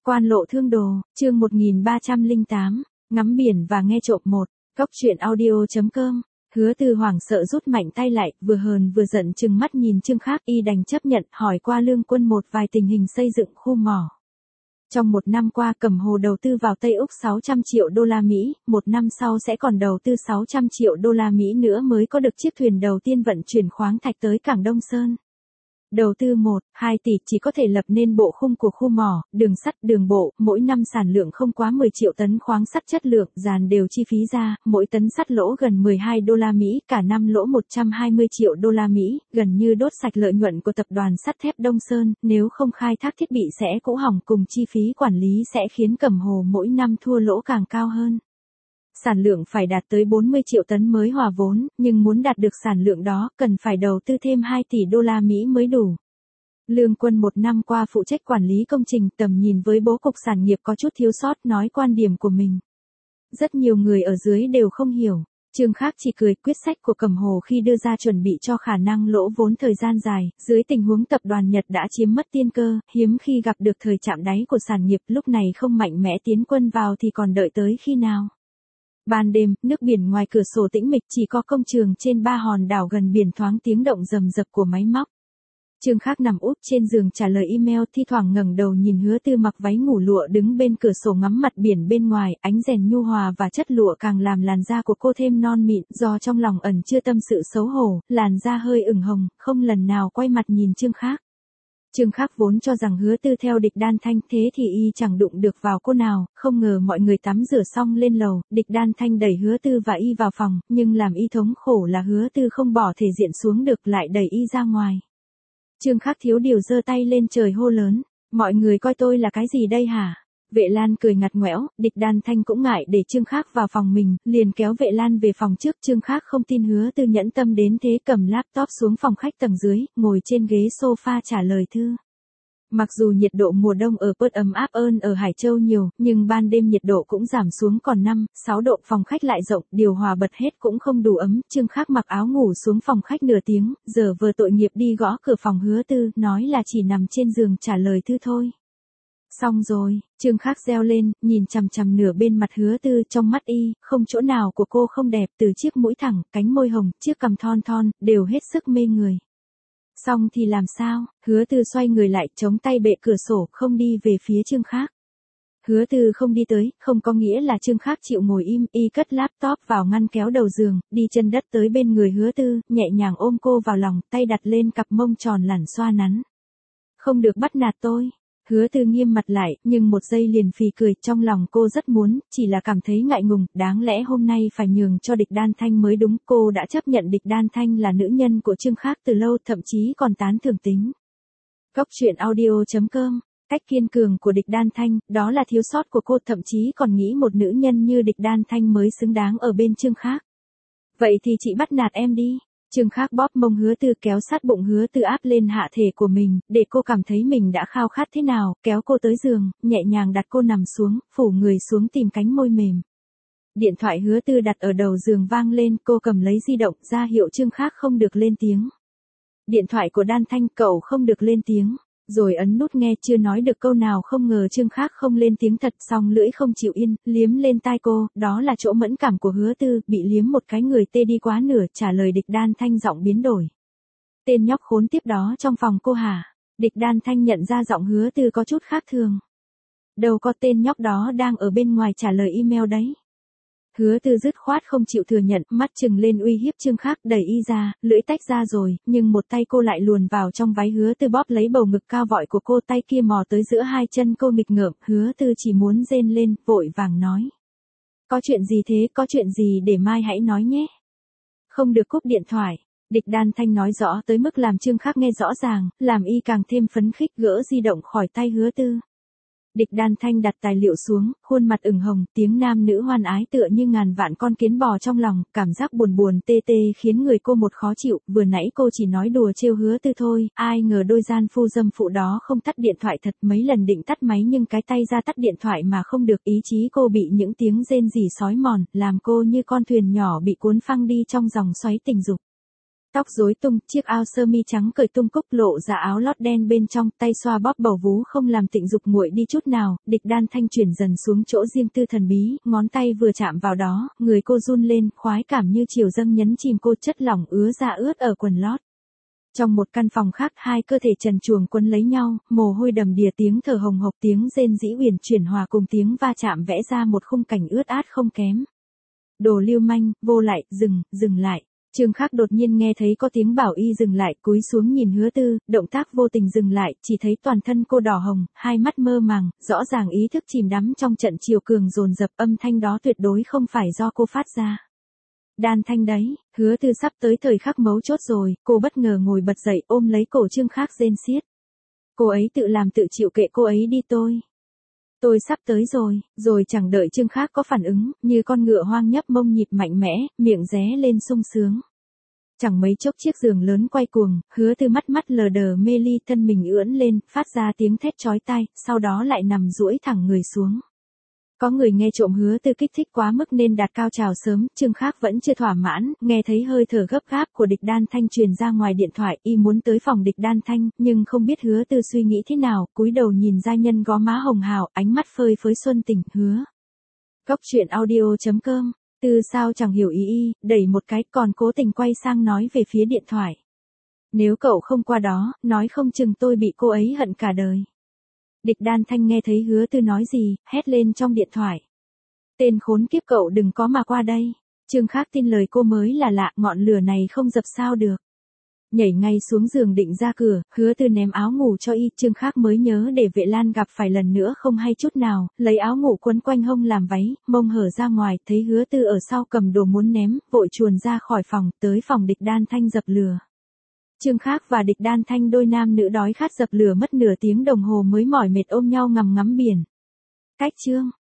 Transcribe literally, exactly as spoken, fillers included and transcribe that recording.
Quan lộ thương đồ, chương một nghìn ba trăm lẻ tám, ngắm biển và nghe trộm một, góc truyện audio chấm com. Hứa Tư hoảng sợ rút mạnh tay lại, vừa hờn vừa giận trừng mắt nhìn Trương Khác, y đành chấp nhận hỏi qua Lương Quân một vài tình hình xây dựng khu mỏ. Trong một năm qua Cẩm Hồ đầu tư vào Tây Úc sáu trăm triệu đô la Mỹ, một năm sau sẽ còn đầu tư sáu trăm triệu đô la Mỹ nữa mới có được chiếc thuyền đầu tiên vận chuyển khoáng thạch tới cảng Đông Sơn. Đầu tư một, hai tỷ chỉ có thể lập nên bộ khung của khu mỏ, đường sắt, đường bộ, mỗi năm sản lượng không quá mười triệu tấn khoáng sắt chất lượng, dàn đều chi phí ra, mỗi tấn sắt lỗ gần mười hai đô la Mỹ, cả năm lỗ một trăm hai mươi triệu đô la Mỹ, gần như đốt sạch lợi nhuận của tập đoàn sắt thép Đông Sơn, nếu không khai thác thiết bị sẽ cũ hỏng cùng chi phí quản lý sẽ khiến Cẩm Hồ mỗi năm thua lỗ càng cao hơn. Sản lượng phải đạt tới bốn mươi triệu tấn mới hòa vốn, nhưng muốn đạt được sản lượng đó, cần phải đầu tư thêm hai tỷ đô la Mỹ mới đủ. Lương Quân một năm qua phụ trách quản lý công trình, tầm nhìn với bố cục sản nghiệp có chút thiếu sót, nói quan điểm của mình. Rất nhiều người ở dưới đều không hiểu. Trương Khác chỉ cười, quyết sách của Cẩm Hồ khi đưa ra chuẩn bị cho khả năng lỗ vốn thời gian dài, dưới tình huống tập đoàn Nhật đã chiếm mất tiên cơ, hiếm khi gặp được thời chạm đáy của sản nghiệp, lúc này không mạnh mẽ tiến quân vào thì còn đợi tới khi nào. Ban đêm, nước biển ngoài cửa sổ tĩnh mịch, chỉ có công trường trên ba hòn đảo gần biển thoáng tiếng động rầm rập của máy móc. Trương Khác nằm úp trên giường trả lời email, thi thoảng ngẩng đầu nhìn Hứa Tư mặc váy ngủ lụa đứng bên cửa sổ ngắm mặt biển bên ngoài, ánh rèn nhu hòa và chất lụa càng làm làn da của cô thêm non mịn, do trong lòng ẩn chưa tâm sự xấu hổ, làn da hơi ửng hồng, không lần nào quay mặt nhìn Trương Khác. Trương Khác vốn cho rằng Hứa Tư theo Địch Đan Thanh, thế thì y chẳng đụng được vào cô nào, không ngờ mọi người tắm rửa xong lên lầu, Địch Đan Thanh đẩy Hứa Tư và y vào phòng, nhưng làm y thống khổ là Hứa Tư không bỏ thể diện xuống được lại đẩy y ra ngoài. Trương Khác thiếu điều giơ tay lên trời hô lớn, mọi người coi tôi là cái gì đây hả? Vệ Lan cười ngặt nghẽo, Địch Đan Thanh cũng ngại để Trương Khác vào phòng mình, liền kéo Vệ Lan về phòng trước. Trương Khác không tin Hứa Tư nhẫn tâm đến thế, cầm laptop xuống phòng khách tầng dưới, ngồi trên ghế sofa trả lời thư. Mặc dù nhiệt độ mùa đông ở Perth ấm áp hơn ở Hải Châu nhiều, nhưng ban đêm nhiệt độ cũng giảm xuống còn năm, sáu độ, phòng khách lại rộng, điều hòa bật hết cũng không đủ ấm. Trương Khác mặc áo ngủ xuống phòng khách nửa tiếng, giờ vừa tội nghiệp đi gõ cửa phòng Hứa Tư, nói là chỉ nằm trên giường trả lời thư thôi. Xong rồi, Trương Khác reo lên, nhìn chằm chằm nửa bên mặt Hứa Tư, trong mắt y, không chỗ nào của cô không đẹp, từ chiếc mũi thẳng, cánh môi hồng, chiếc cằm thon thon, đều hết sức mê người. Xong thì làm sao? Hứa Tư xoay người lại, chống tay bệ cửa sổ, không đi về phía Trương Khác. Hứa Tư không đi tới, không có nghĩa là Trương Khác chịu ngồi im, y cất laptop vào ngăn kéo đầu giường, đi chân đất tới bên người Hứa Tư, nhẹ nhàng ôm cô vào lòng, tay đặt lên cặp mông tròn lẳn xoa nắn. Không được bắt nạt tôi. Hứa Tư nghiêm mặt lại, nhưng một giây liền phì cười, trong lòng cô rất muốn, chỉ là cảm thấy ngại ngùng, đáng lẽ hôm nay phải nhường cho Địch Đan Thanh mới đúng, cô đã chấp nhận Địch Đan Thanh là nữ nhân của Trương Khác từ lâu, thậm chí còn tán thưởng tính. Góc truyện audio chấm com, cách kiên cường của Địch Đan Thanh, đó là thiếu sót của cô, thậm chí còn nghĩ một nữ nhân như Địch Đan Thanh mới xứng đáng ở bên Trương Khác. Vậy thì chị bắt nạt em đi. Trương Khác bóp mông Hứa Tư, kéo sát bụng Hứa Tư áp lên hạ thể của mình, để cô cảm thấy mình đã khao khát thế nào, kéo cô tới giường, nhẹ nhàng đặt cô nằm xuống, phủ người xuống tìm cánh môi mềm. Điện thoại Hứa Tư đặt ở đầu giường vang lên, cô cầm lấy di động, ra hiệu Trương Khác không được lên tiếng. Điện thoại của Đan Thanh, cậu không được lên tiếng. Rồi ấn nút nghe, chưa nói được câu nào, không ngờ Trương Khác không lên tiếng thật, song lưỡi không chịu yên, liếm lên tai cô, đó là chỗ mẫn cảm của Hứa Tư, bị liếm một cái người tê đi quá nửa, trả lời Địch Đan Thanh giọng biến đổi. Tên nhóc khốn tiếp đó trong phòng cô hả? Địch Đan Thanh nhận ra giọng Hứa Tư có chút khác thường. Đâu có, tên nhóc đó đang ở bên ngoài trả lời email đấy. Hứa Tư dứt khoát không chịu thừa nhận, mắt trừng lên uy hiếp Trương Khác, đẩy y ra, lưỡi tách ra rồi, nhưng một tay cô lại luồn vào trong váy Hứa Tư, bóp lấy bầu ngực cao vọi của cô, tay kia mò tới giữa hai chân cô nghịch ngợm. Hứa Tư chỉ muốn rên lên, vội vàng nói. Có chuyện gì thế, có chuyện gì để mai hãy nói nhé. Không được cúp điện thoại. Địch Đan Thanh nói rõ tới mức làm Trương Khác nghe rõ ràng, làm y càng thêm phấn khích, gỡ di động khỏi tay Hứa Tư. Địch Đan Thanh đặt tài liệu xuống, khuôn mặt ửng hồng, tiếng nam nữ hoan ái tựa như ngàn vạn con kiến bò trong lòng, cảm giác buồn buồn tê tê khiến người cô một khó chịu, vừa nãy cô chỉ nói đùa trêu Hứa Tư thôi, ai ngờ đôi gian phu dâm phụ đó không tắt điện thoại thật, mấy lần định tắt máy nhưng cái tay ra tắt điện thoại mà không được, ý chí cô bị những tiếng rên rỉ xói mòn, làm cô như con thuyền nhỏ bị cuốn phăng đi trong dòng xoáy tình dục. Tóc rối tung, chiếc áo sơ mi trắng cởi tung cúc lộ ra áo lót đen bên trong, tay xoa bóp bầu vú không làm Tịnh Dục nguội đi chút nào, Địch Đan Thanh chuyển dần xuống chỗ riêng tư thần bí, ngón tay vừa chạm vào đó, người cô run lên, khoái cảm như chiều dâng nhấn chìm cô, chất lỏng ứa ra ướt ở quần lót. Trong một căn phòng khác, hai cơ thể trần truồng quấn lấy nhau, mồ hôi đầm đìa, tiếng thở hồng hộc, tiếng rên rĩ uyển chuyển hòa cùng tiếng va chạm vẽ ra một khung cảnh ướt át không kém. Đồ lưu manh, vô lại, dừng, dừng lại. Trương Khắc đột nhiên nghe thấy có tiếng bảo y dừng lại, cúi xuống nhìn Hứa Tư, động tác vô tình dừng lại, chỉ thấy toàn thân cô đỏ hồng, hai mắt mơ màng, rõ ràng ý thức chìm đắm trong trận chiều cường dồn dập, âm thanh đó tuyệt đối không phải do cô phát ra. Đan Thanh đấy, Hứa Tư sắp tới thời khắc mấu chốt rồi, cô bất ngờ ngồi bật dậy ôm lấy cổ Trương Khắc rên xiết. Cô ấy tự làm tự chịu, kệ cô ấy đi tôi. Tôi sắp tới rồi, rồi chẳng đợi Trương Khắc có phản ứng, như con ngựa hoang nhấp mông nhịp mạnh mẽ, miệng ré lên sung sướng. Chẳng mấy chốc chiếc giường lớn quay cuồng, Hứa Tư mắt mắt lờ đờ mê ly, thân mình ưỡn lên, phát ra tiếng thét chói tai, sau đó lại nằm duỗi thẳng người xuống. Có người nghe trộm Hứa Tư kích thích quá mức nên đạt cao trào sớm, Trương Khắc vẫn chưa thỏa mãn, nghe thấy hơi thở gấp gáp của Địch Đan Thanh truyền ra ngoài điện thoại, y muốn tới phòng Địch Đan Thanh, nhưng không biết Hứa Tư suy nghĩ thế nào, cúi đầu nhìn giai nhân gò má hồng hào, ánh mắt phơi phới xuân tình, hứa. Góc truyện audio chấm com, Tư sao chẳng hiểu ý y, đẩy một cái còn cố tình quay sang nói về phía điện thoại. Nếu cậu không qua đó, nói không chừng tôi bị cô ấy hận cả đời. Địch Đan Thanh nghe thấy Hứa Tư nói gì, hét lên trong điện thoại. Tên khốn kiếp, cậu đừng có mà qua đây. Trương Khắc tin lời cô mới là lạ, ngọn lửa này không dập sao được. Nhảy ngay xuống giường định ra cửa, Hứa Tư ném áo ngủ cho y, Trương Khắc mới nhớ để Vệ Lan gặp phải lần nữa không hay chút nào, lấy áo ngủ quấn quanh hông làm váy, mông hở ra ngoài, thấy Hứa Tư ở sau cầm đồ muốn ném, vội chuồn ra khỏi phòng, tới phòng Địch Đan Thanh dập lửa. Trương Khắc và Địch Đan Thanh đôi nam nữ đói khát dập lửa mất nửa tiếng đồng hồ mới mỏi mệt ôm nhau ngắm ngắm biển. Cách chương